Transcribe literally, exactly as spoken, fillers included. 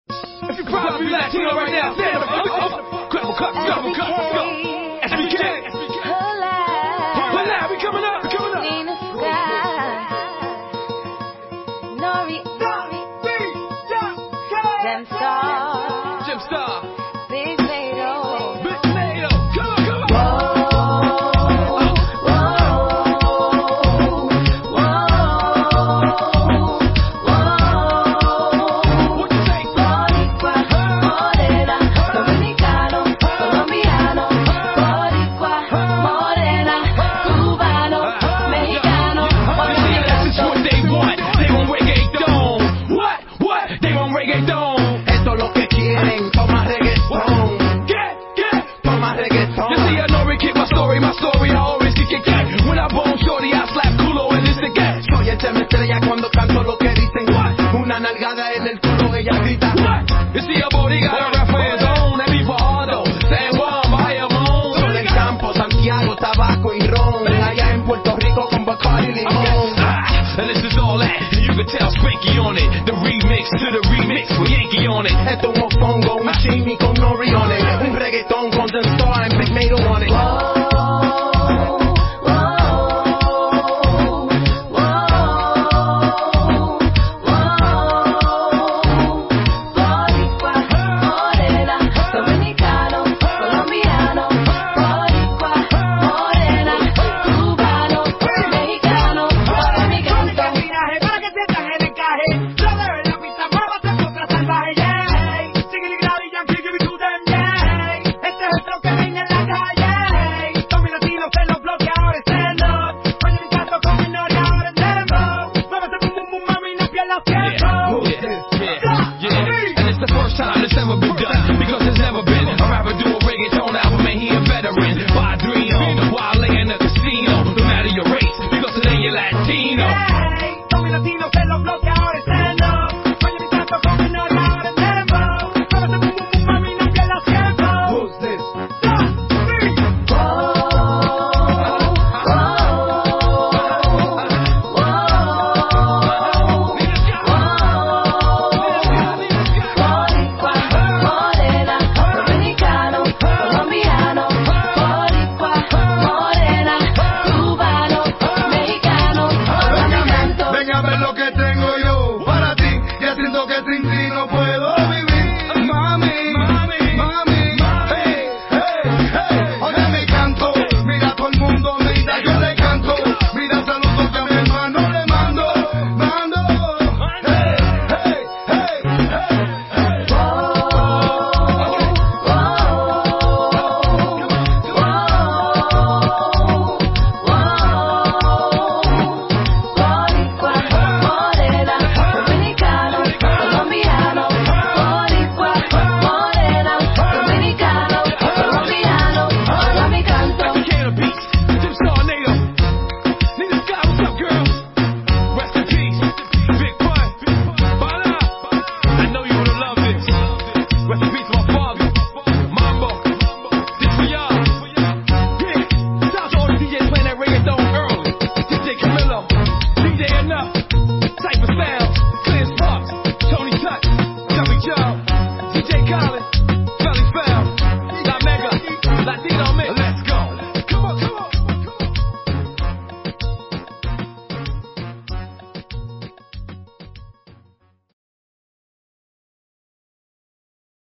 If you're proud to be Latino right now, stand up. Grab a cup, grab a cup, let's go. S B K, S B K. Alive, we coming up, we coming up. Nina Sky, Nori, Gem Star, Gem Star, Big Mato, Big Mato. Come on, come on. Esto es lo que quieren, toma reggaetón. Get, get. Toma reggaetón. You see, I know we kick my story, my story, I always kick it, get. When I bone shorty, I slap culo and it's the get. Soy el tema estrella cuando canto lo que dicen. What? Una nalgada en el culo, ella grita. What? You see, a body got a rap for his own. That be Fajardo, San Juan, Bayamón. Sol del Campo, Santiago, tabaco y ron. Allá en Puerto Rico con Bacardi y limón. Ah, and this is all that. You can tell Spanky on it. The remix to the remix with Yankee on it. Esto es un mofongo, un chimi con nori on it. Un reggaetón con Gem Star and Big Mato on it. Time it's ever been done, because there's never been a rapper do a reggaeton album and he a veteran. Padrino, while in a casino, no matter your race, because today you're Latino. Hey, todos mis latinos en los bloques ahora stand up. Oye mi canto con mi novia ahora en dembow. Muévete pum pum pum mami, no pierdas tiempo. Who's this? Lo que tengo yo para ti, ya siento que sin ti no puedo vivir. Mami, mami, mami, hey, hey, hey. Oye mi canto, mira todo el mundo, mira yo le canto. Mira saludos que a mi hermano le mando, mando. Hey, hey, hey, hey, hey. Type of sound, Clear Sparks, Tony Touch, Joey Joe, D J Khaled.